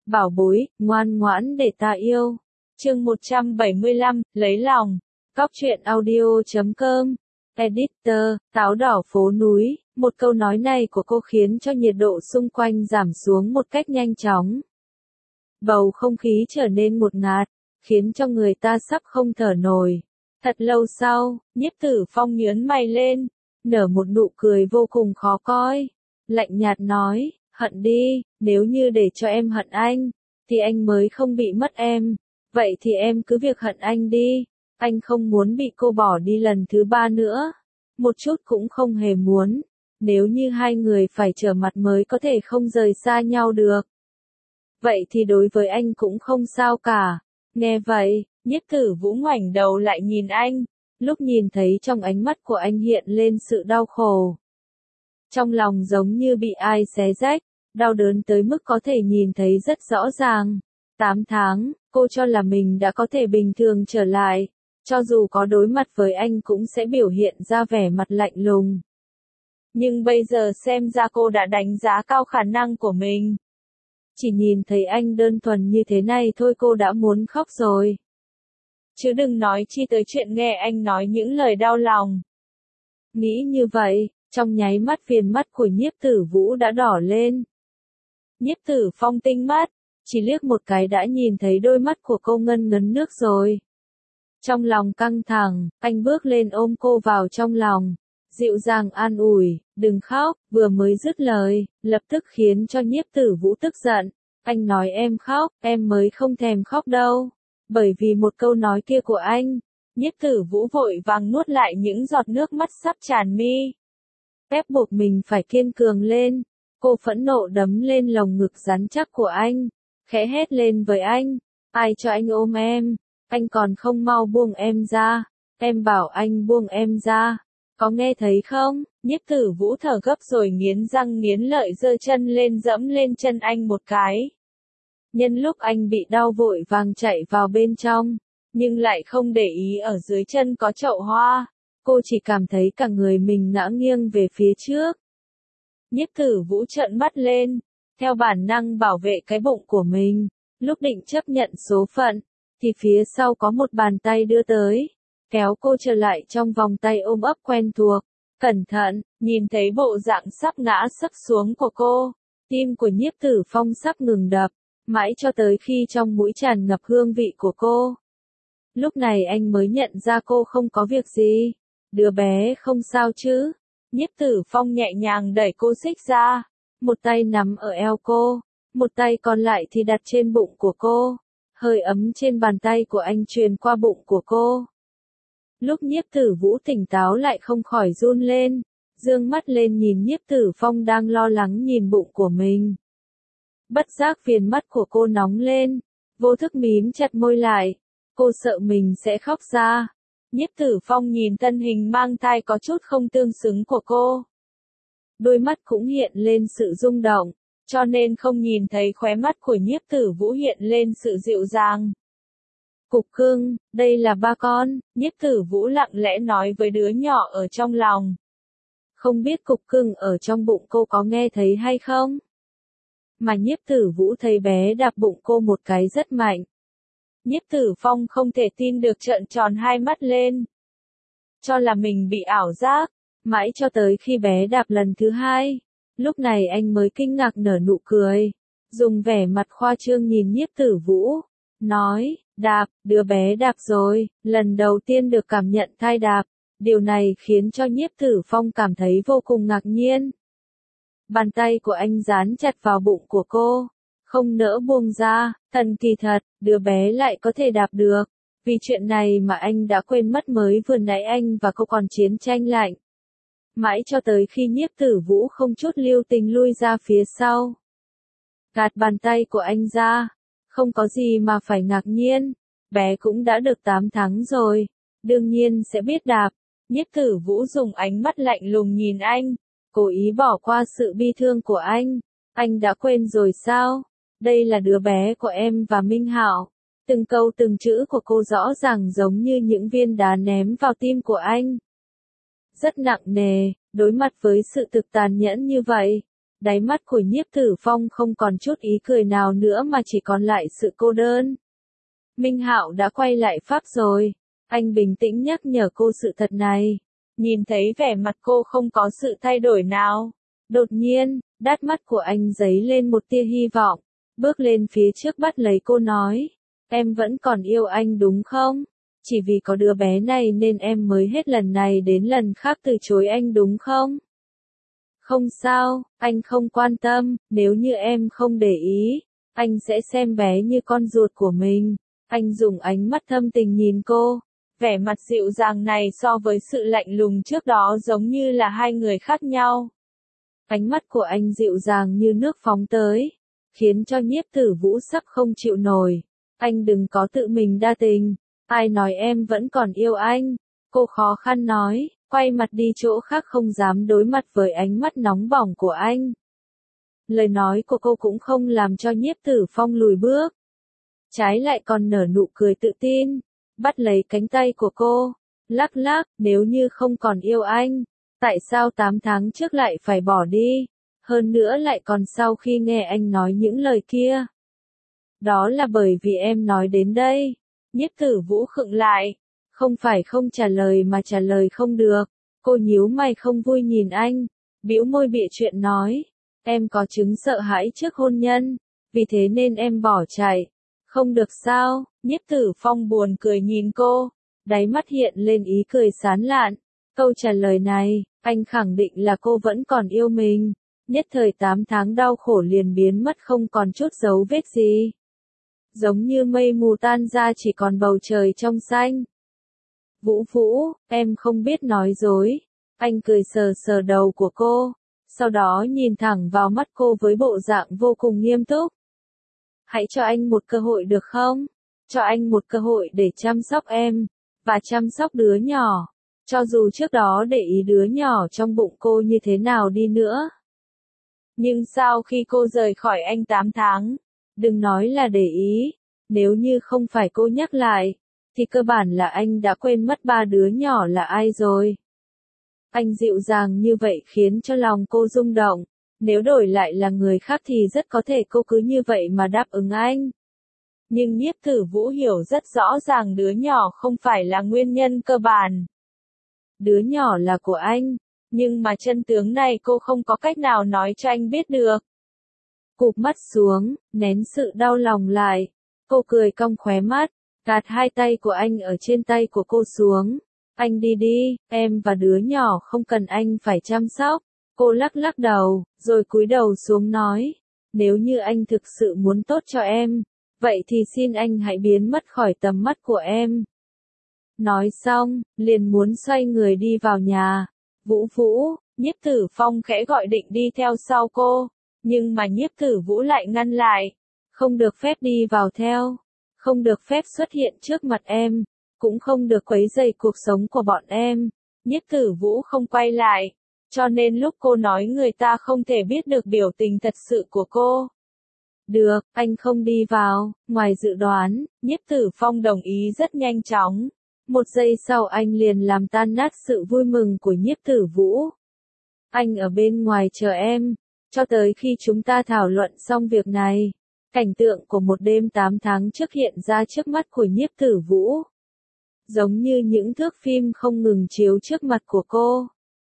bảo bối, ngoan ngoãn để ta yêu. Chương 175, lấy lòng. Cóc truyện audio.com. Editor, táo đỏ phố núi. Một câu nói này của cô khiến cho nhiệt độ xung quanh giảm xuống một cách nhanh chóng. Bầu không khí trở nên ngột ngạt, khiến cho người ta sắp không thở nổi. Thật lâu sau, Nhiếp Tử Phong nhướng mày lên, nở một nụ cười vô cùng khó coi. Lạnh nhạt nói, hận đi, nếu như để cho em hận anh, thì anh mới không bị mất em. Vậy thì em cứ việc hận anh đi, anh không muốn bị cô bỏ đi lần thứ 3 nữa. Một chút cũng không hề muốn, nếu như hai người phải trở mặt mới có thể không rời xa nhau được. Vậy thì đối với anh cũng không sao cả. Nghe vậy, Nhiếp Tử Vũ ngoảnh đầu lại nhìn anh, lúc nhìn thấy trong ánh mắt của anh hiện lên sự đau khổ. Trong lòng giống như bị ai xé rách, đau đớn tới mức có thể nhìn thấy rất rõ ràng. 8 tháng, cô cho là mình đã có thể bình thường trở lại, cho dù có đối mặt với anh cũng sẽ biểu hiện ra vẻ mặt lạnh lùng. Nhưng bây giờ xem ra cô đã đánh giá cao khả năng của mình. Chỉ nhìn thấy anh đơn thuần như thế này thôi cô đã muốn khóc rồi. Chứ đừng nói chi tới chuyện nghe anh nói những lời đau lòng. Nghĩ như vậy, trong nháy mắt viền mắt của Nhiếp Tử Vũ đã đỏ lên. Nhiếp Tử Phong tinh mắt, chỉ liếc một cái đã nhìn thấy đôi mắt của cô ngân ngấn nước rồi. Trong lòng căng thẳng, anh bước lên ôm cô vào trong lòng, dịu dàng an ủi, đừng khóc, vừa mới dứt lời, lập tức khiến cho Nhiếp Tử Vũ tức giận. Anh nói em khóc, em mới không thèm khóc đâu. Bởi vì một câu nói kia của anh, Nhiếp Tử Vũ vội vàng nuốt lại những giọt nước mắt sắp tràn mi. Ép buộc mình phải kiên cường lên, cô phẫn nộ đấm lên lồng ngực rắn chắc của anh, khẽ hét lên với anh, ai cho anh ôm em, anh còn không mau buông em ra, em bảo anh buông em ra, có nghe thấy không? Nhiếp Tử Vũ thở gấp rồi nghiến răng nghiến lợi giơ chân lên dẫm lên chân anh một cái. Nhân lúc anh bị đau vội vàng chạy vào bên trong, nhưng lại không để ý ở dưới chân có chậu hoa, cô chỉ cảm thấy cả người mình ngã nghiêng về phía trước. Nhiếp Tử Vũ trợn mắt lên, theo bản năng bảo vệ cái bụng của mình, lúc định chấp nhận số phận, thì phía sau có một bàn tay đưa tới, kéo cô trở lại trong vòng tay ôm ấp quen thuộc. Cẩn thận, nhìn thấy bộ dạng sắp ngã sấp xuống của cô, tim của Nhiếp Tử Phong sắp ngừng đập, mãi cho tới khi trong mũi tràn ngập hương vị của cô. Lúc này anh mới nhận ra cô không có việc gì, đứa bé không sao chứ. Nhiếp Tử Phong nhẹ nhàng đẩy cô xích ra, một tay nắm ở eo cô, một tay còn lại thì đặt trên bụng của cô, hơi ấm trên bàn tay của anh truyền qua bụng của cô. Lúc Nhiếp Tử Vũ tỉnh táo lại không khỏi run lên, dương mắt lên nhìn Nhiếp Tử Phong đang lo lắng nhìn bụng của mình. Bất giác viền mắt của cô nóng lên, vô thức mím chặt môi lại, cô sợ mình sẽ khóc ra. Nhiếp Tử Phong nhìn thân hình mang thai có chút không tương xứng của cô. Đôi mắt cũng hiện lên sự rung động, cho nên không nhìn thấy khóe mắt của Nhiếp Tử Vũ hiện lên sự dịu dàng. Cục cưng, đây là ba con, Nhiếp Tử Vũ lặng lẽ nói với đứa nhỏ ở trong lòng. Không biết cục cưng ở trong bụng cô có nghe thấy hay không? Mà Nhiếp Tử Vũ thấy bé đạp bụng cô một cái rất mạnh. Nhiếp Tử Phong không thể tin được trợn tròn hai mắt lên. Cho là mình bị ảo giác, mãi cho tới khi bé đạp lần thứ 2. Lúc này anh mới kinh ngạc nở nụ cười, dùng vẻ mặt khoa trương nhìn Nhiếp Tử Vũ, nói, đạp, đứa bé đạp rồi, lần đầu tiên được cảm nhận thai đạp. Điều này khiến cho Nhiếp Tử Phong cảm thấy vô cùng ngạc nhiên. Bàn tay của anh dán chặt vào bụng của cô, không nỡ buông ra, thần kỳ thật, đứa bé lại có thể đạp được. Vì chuyện này mà anh đã quên mất mới vừa nãy anh và cô còn chiến tranh lạnh. Mãi cho tới khi Nhiếp Tử Vũ không chút lưu tình lui ra phía sau. Gạt bàn tay của anh ra, không có gì mà phải ngạc nhiên, bé cũng đã được 8 tháng rồi, đương nhiên sẽ biết đạp. Nhiếp Tử Vũ dùng ánh mắt lạnh lùng nhìn anh, cố ý bỏ qua sự bi thương của anh đã quên rồi sao? Đây là đứa bé của em và Minh Hạo. Từng câu từng chữ của cô rõ ràng giống như những viên đá ném vào tim của anh. Rất nặng nề, đối mặt với sự thực tàn nhẫn như vậy, Đáy mắt của Nhiếp Tử Phong không còn chút ý cười nào nữa mà chỉ còn lại sự cô đơn. Minh Hạo đã quay lại Pháp rồi. Anh bình tĩnh nhắc nhở cô sự thật này. Nhìn thấy vẻ mặt cô không có sự thay đổi nào. Đột nhiên, đáy mắt của anh dấy lên một tia hy vọng. Bước lên phía trước bắt lấy cô nói. Em vẫn còn yêu anh đúng không? Chỉ vì có đứa bé này nên em mới hết lần này đến lần khác từ chối anh đúng không? Không sao, anh không quan tâm, nếu như em không để ý, anh sẽ xem bé như con ruột của mình. Anh dùng ánh mắt thâm tình nhìn cô. Vẻ mặt dịu dàng này so với sự lạnh lùng trước đó giống như là hai người khác nhau. Ánh mắt của anh dịu dàng như nước phóng tới, khiến cho Nhiếp Tử Vũ sắp không chịu nổi. Anh đừng có tự mình đa tình, ai nói em vẫn còn yêu anh? Cô khó khăn nói, quay mặt đi chỗ khác không dám đối mặt với ánh mắt nóng bỏng của anh. Lời nói của cô cũng không làm cho Nhiếp Tử Phong lùi bước. Trái lại còn nở nụ cười tự tin, bắt lấy cánh tay của cô, lắc lắc, nếu như không còn yêu anh, tại sao 8 tháng trước lại phải bỏ đi? Hơn nữa lại còn sau khi nghe anh nói những lời kia. Đó là bởi vì em nói đến đây. Nhiếp Tử Vũ khựng lại, không phải không trả lời mà trả lời không được. Cô nhíu mày không vui nhìn anh, bĩu môi bịa chuyện nói, em có chứng sợ hãi trước hôn nhân, vì thế nên em bỏ chạy. Không được sao? Nhiếp Tử Phong buồn cười nhìn cô, đáy mắt hiện lên ý cười sán lạn. Câu trả lời này, anh khẳng định là cô vẫn còn yêu mình. Nhất thời 8 tháng đau khổ liền biến mất không còn chút dấu vết gì. Giống như mây mù tan ra chỉ còn bầu trời trong xanh. Vũ Vũ, em không biết nói dối. Anh cười sờ sờ đầu của cô, sau đó nhìn thẳng vào mắt cô với bộ dạng vô cùng nghiêm túc. Hãy cho anh một cơ hội được không? Cho anh một cơ hội để chăm sóc em, và chăm sóc đứa nhỏ. Cho dù trước đó để ý đứa nhỏ trong bụng cô như thế nào đi nữa. Nhưng sau khi cô rời khỏi anh 8 tháng, đừng nói là để ý, nếu như không phải cô nhắc lại, thì cơ bản là anh đã quên mất 3 đứa nhỏ là ai rồi. Anh dịu dàng như vậy khiến cho lòng cô rung động, nếu đổi lại là người khác thì rất có thể cô cứ như vậy mà đáp ứng anh. Nhưng Nhiếp Tử Vũ hiểu rất rõ ràng đứa nhỏ không phải là nguyên nhân cơ bản. Đứa nhỏ là của anh, nhưng mà chân tướng này cô không có cách nào nói cho anh biết được. Cụp mắt xuống, nén sự đau lòng lại. Cô cười cong khóe mắt, gạt hai tay của anh ở trên tay của cô xuống. Anh đi đi, em và đứa nhỏ không cần anh phải chăm sóc. Cô lắc lắc đầu, rồi cúi đầu xuống nói. Nếu như anh thực sự muốn tốt cho em, vậy thì xin anh hãy biến mất khỏi tầm mắt của em. Nói xong, liền muốn xoay người đi vào nhà. Vũ Vũ, Nhiếp Tử Phong khẽ gọi định đi theo sau cô, nhưng mà Nhiếp Tử Vũ lại ngăn lại. Không được phép đi vào theo, không được phép xuất hiện trước mặt em, cũng không được quấy rầy cuộc sống của bọn em. Nhiếp Tử Vũ không quay lại, cho nên lúc cô nói người ta không thể biết được biểu tình thật sự của cô. Được, anh không đi vào. Ngoài dự đoán, Nhiếp Tử Phong đồng ý rất nhanh chóng. Một giây sau anh liền làm tan nát sự vui mừng của Nhiếp Tử Vũ. Anh ở bên ngoài chờ em, cho tới khi chúng ta thảo luận xong việc này. Cảnh tượng của một đêm 8 tháng trước hiện ra trước mắt của Nhiếp Tử Vũ. Giống như những thước phim không ngừng chiếu trước mặt của cô.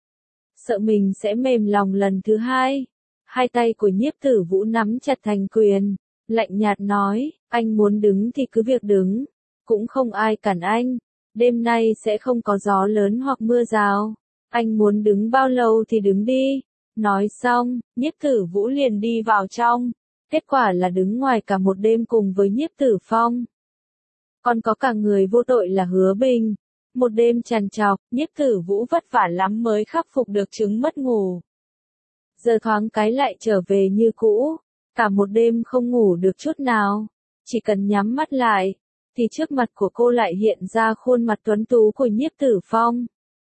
Sợ mình sẽ mềm lòng lần thứ hai. Hai tay của Nhiếp Tử Vũ nắm chặt thành quyền, lạnh nhạt nói, anh muốn đứng thì cứ việc đứng, cũng không ai cản anh. Đêm nay sẽ không có gió lớn hoặc mưa rào. Anh muốn đứng bao lâu thì đứng đi. Nói xong, Nhiếp Tử Vũ liền đi vào trong. Kết quả là đứng ngoài cả một đêm cùng với Nhiếp Tử Phong. Còn có cả người vô tội là Hứa Bình. Một đêm trằn trọc, Nhiếp Tử Vũ vất vả lắm mới khắc phục được chứng mất ngủ. Giờ thoáng cái lại trở về như cũ. Cả một đêm không ngủ được chút nào. Chỉ cần nhắm mắt lại, thì trước mặt của cô lại hiện ra khuôn mặt tuấn tú của Nhiếp Tử Phong.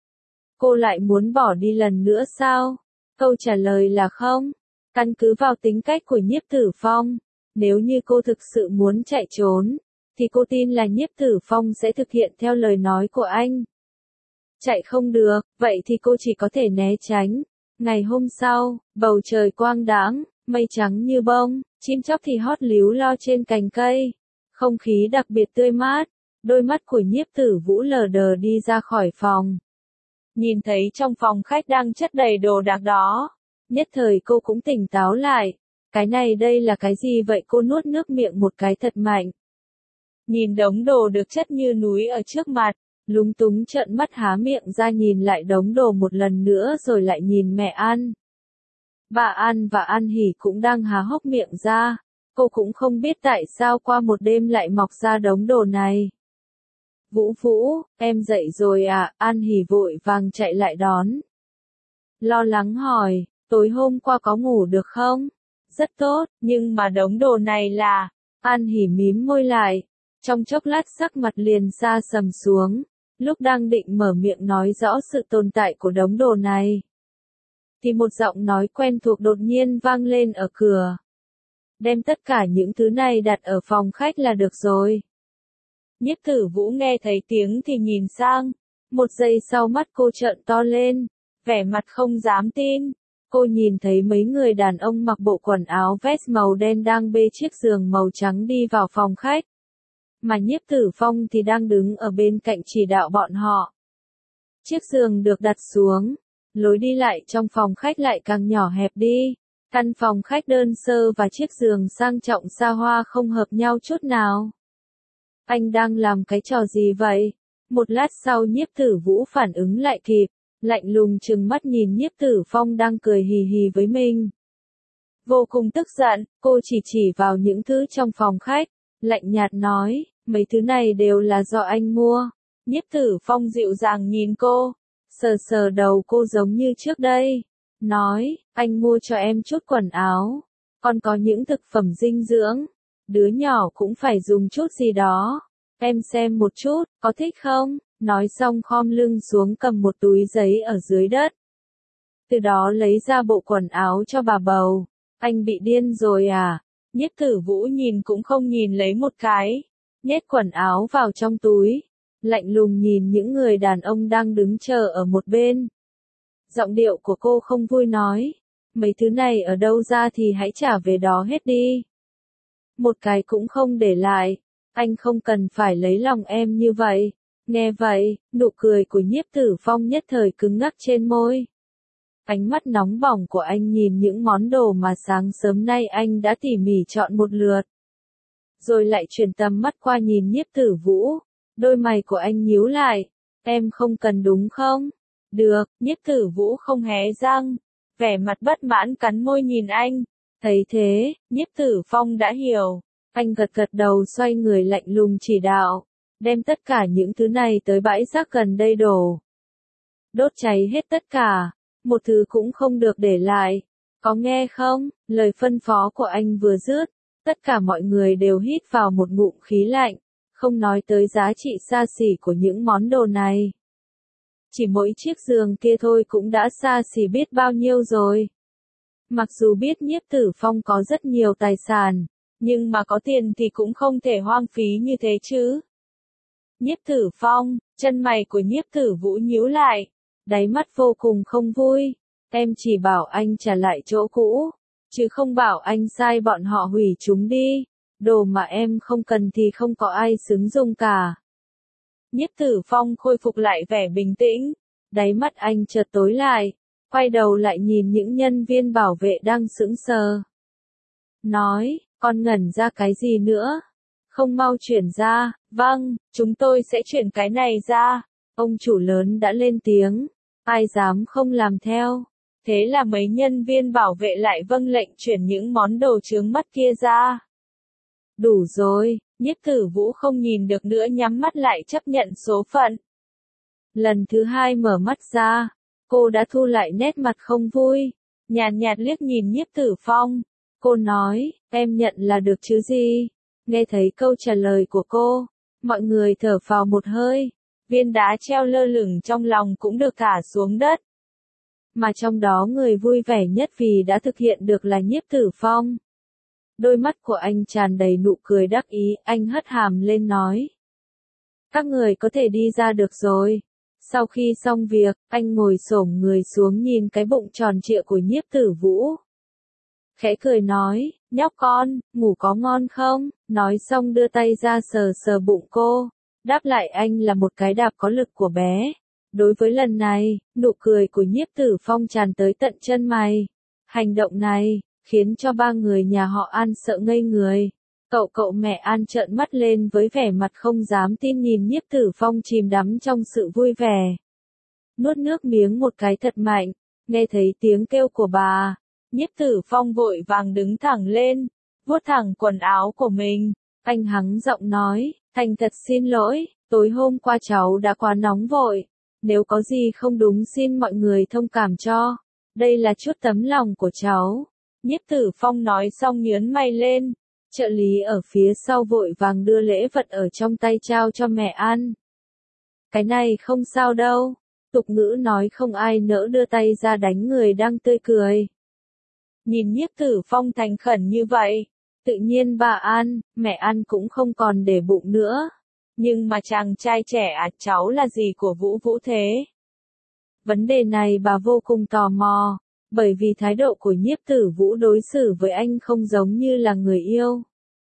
Cô lại muốn bỏ đi lần nữa sao? Câu trả lời là không. Căn cứ vào tính cách của Nhiếp Tử Phong, nếu như cô thực sự muốn chạy trốn, thì cô tin là Nhiếp Tử Phong sẽ thực hiện theo lời nói của anh. Chạy không được, vậy thì cô chỉ có thể né tránh. Ngày hôm sau, bầu trời quang đãng, mây trắng như bông, chim chóc thì hót líu lo trên cành cây. Không khí đặc biệt tươi mát, đôi mắt của Nhiếp Tử Vũ lờ đờ đi ra khỏi phòng. Nhìn thấy trong phòng khách đang chất đầy đồ đạc đó. Nhất thời cô cũng tỉnh táo lại. Cái này đây là cái gì vậy, cô nuốt nước miệng một cái thật mạnh. Nhìn đống đồ được chất như núi ở trước mặt, lúng túng trợn mắt há miệng ra nhìn lại đống đồ một lần nữa rồi lại nhìn mẹ An. Bà An và An Hỷ cũng đang há hốc miệng ra, cô cũng không biết tại sao qua một đêm lại mọc ra đống đồ này. Vũ Vũ, em dậy rồi à? An Hỷ vội vàng chạy lại đón. Lo lắng hỏi, tối hôm qua có ngủ được không? Rất tốt, nhưng mà đống đồ này là... An Hỷ mím môi lại, trong chốc lát sắc mặt liền xa sầm xuống, lúc đang định mở miệng nói rõ sự tồn tại của đống đồ này. Thì một giọng nói quen thuộc đột nhiên vang lên ở cửa. Đem tất cả những thứ này đặt ở phòng khách là được rồi. Nhiếp Tử Vũ nghe thấy tiếng thì nhìn sang, một giây sau mắt cô trợn to lên, vẻ mặt không dám tin. Cô nhìn thấy mấy người đàn ông mặc bộ quần áo vest màu đen đang bê chiếc giường màu trắng đi vào phòng khách. Mà Nhiếp Tử Phong thì đang đứng ở bên cạnh chỉ đạo bọn họ. Chiếc giường được đặt xuống, lối đi lại trong phòng khách lại càng nhỏ hẹp đi. Căn phòng khách đơn sơ và chiếc giường sang trọng xa hoa không hợp nhau chút nào. Anh đang làm cái trò gì vậy? Một lát sau Nhiếp Tử Vũ phản ứng lại kịp, lạnh lùng trừng mắt nhìn Nhiếp Tử Phong đang cười hì hì với mình. Vô cùng tức giận, cô chỉ vào những thứ trong phòng khách, lạnh nhạt nói, mấy thứ này đều là do anh mua. Nhiếp Tử Phong dịu dàng nhìn cô, sờ sờ đầu cô giống như trước đây, nói, anh mua cho em chút quần áo, còn có những thực phẩm dinh dưỡng, đứa nhỏ cũng phải dùng chút gì đó, em xem một chút, có thích không? Nói xong khom lưng xuống cầm một túi giấy ở dưới đất. Từ đó lấy ra bộ quần áo cho bà bầu. Anh bị điên rồi à? Nhiếp Tử Vũ nhìn cũng không nhìn lấy một cái, nhét quần áo vào trong túi, lạnh lùng nhìn những người đàn ông đang đứng chờ ở một bên. Giọng điệu của cô không vui nói, mấy thứ này ở đâu ra thì hãy trả về đó hết đi. Một cái cũng không để lại, anh không cần phải lấy lòng em như vậy. Nghe vậy, nụ cười của Nhiếp Tử Phong nhất thời cứng ngắc trên môi. Ánh mắt nóng bỏng của anh nhìn những món đồ mà sáng sớm nay anh đã tỉ mỉ chọn một lượt. Rồi lại chuyển tầm mắt qua nhìn Nhiếp Tử Vũ, đôi mày của anh nhíu lại, em không cần đúng không? Được, Nhiếp Tử Vũ không hé răng, vẻ mặt bất mãn cắn môi nhìn anh. Thấy thế, Nhiếp Tử Phong đã hiểu, anh gật gật đầu xoay người lạnh lùng chỉ đạo. Đem tất cả những thứ này tới bãi rác gần đây đổ. Đốt cháy hết tất cả, một thứ cũng không được để lại. Có nghe không? Lời phân phó của anh vừa dứt, tất cả mọi người đều hít vào một ngụm khí lạnh, không nói tới giá trị xa xỉ của những món đồ này. Chỉ mỗi chiếc giường kia thôi cũng đã xa xỉ biết bao nhiêu rồi. Mặc dù biết Nhiếp Tử Phong có rất nhiều tài sản, nhưng mà có tiền thì cũng không thể hoang phí như thế chứ. Nhiếp Tử Phong, chân mày của Nhiếp Tử Vũ nhíu lại, đáy mắt vô cùng không vui. Em chỉ bảo anh trả lại chỗ cũ, chứ không bảo anh sai bọn họ hủy chúng đi. Đồ mà em không cần thì không có ai xứng dùng cả. Nhiếp Tử Phong khôi phục lại vẻ bình tĩnh, đáy mắt anh chợt tối lại, quay đầu lại nhìn những nhân viên bảo vệ đang sững sờ. Nói, con ngẩn ra cái gì nữa? Không mau chuyển ra. Vâng, chúng tôi sẽ chuyển cái này ra. Ông chủ lớn đã lên tiếng, ai dám không làm theo. Thế là mấy nhân viên bảo vệ lại vâng lệnh chuyển những món đồ chướng mắt kia ra. Đủ rồi, Nhiếp Tử Vũ không nhìn được nữa nhắm mắt lại chấp nhận số phận. Lần thứ hai mở mắt ra, cô đã thu lại nét mặt không vui, nhàn nhạt liếc nhìn Nhiếp Tử Phong. Cô nói, em nhận là được chứ gì? Nghe thấy câu trả lời của cô, mọi người thở phào một hơi, viên đá treo lơ lửng trong lòng cũng được thả xuống đất. Mà trong đó người vui vẻ nhất vì đã thực hiện được là Nhiếp Tử Phong. Đôi mắt của anh tràn đầy nụ cười đắc ý, anh hất hàm lên nói. Các người có thể đi ra được rồi. Sau khi xong việc, anh ngồi xổm người xuống nhìn cái bụng tròn trịa của Nhiếp Tử Vũ. Khẽ cười nói, nhóc con, ngủ có ngon không? Nói xong đưa tay ra sờ sờ bụng cô. Đáp lại anh là một cái đạp có lực của bé. Đối với lần này, nụ cười của Nhiếp Tử Phong tràn tới tận chân mày. Hành động này, khiến cho ba người nhà họ An sợ ngây người. Cậu mẹ An trợn mắt lên với vẻ mặt không dám tin nhìn Nhiếp Tử Phong chìm đắm trong sự vui vẻ. Nuốt nước miếng một cái thật mạnh, nghe thấy tiếng kêu của bà. Nhiếp Tử Phong vội vàng đứng thẳng lên, vuốt thẳng quần áo của mình. Anh hắng giọng nói, thành thật xin lỗi, tối hôm qua cháu đã quá nóng vội. Nếu có gì không đúng xin mọi người thông cảm cho. Đây là chút tấm lòng của cháu. Nhiếp Tử Phong nói xong nhướng mày lên. Trợ lý ở phía sau vội vàng đưa lễ vật ở trong tay trao cho mẹ An. Cái này không sao đâu. Tục ngữ nói không ai nỡ đưa tay ra đánh người đang tươi cười. Nhìn Nhiếp Tử Phong thành khẩn như vậy, tự nhiên bà An, mẹ An cũng không còn để bụng nữa. Nhưng mà chàng trai trẻ cháu là gì của Vũ Vũ thế? Vấn đề này bà vô cùng tò mò, bởi vì thái độ của Nhiếp Tử Vũ đối xử với anh không giống như là người yêu,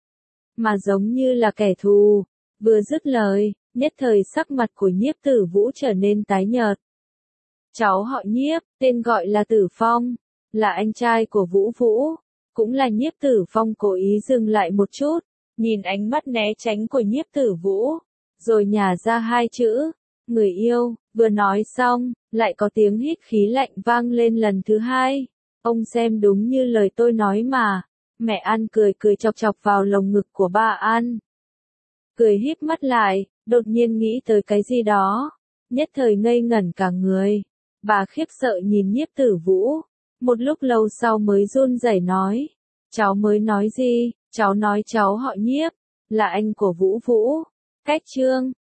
mà giống như là kẻ thù. Vừa dứt lời, nhất thời sắc mặt của Nhiếp Tử Vũ trở nên tái nhợt. Cháu họ Nhiếp, tên gọi là Tử Phong, là anh trai của Vũ Vũ, cũng là Nhiếp Tử Phong cố ý dừng lại một chút, nhìn ánh mắt né tránh của Nhiếp Tử Vũ, rồi nhả ra hai chữ, người yêu. Vừa nói xong, lại có tiếng hít khí lạnh vang lên lần thứ hai. Ông xem đúng như lời tôi nói mà. Mẹ An cười chọc chọc vào lồng ngực của ba An. Cười híp mắt lại, đột nhiên nghĩ tới cái gì đó. Nhất thời ngây ngẩn cả người. Bà khiếp sợ nhìn Nhiếp Tử Vũ. Một lúc lâu sau mới run rẩy nói. Cháu mới nói gì? Cháu nói cháu họ Nhiếp, là anh của Vũ Vũ. Cách chương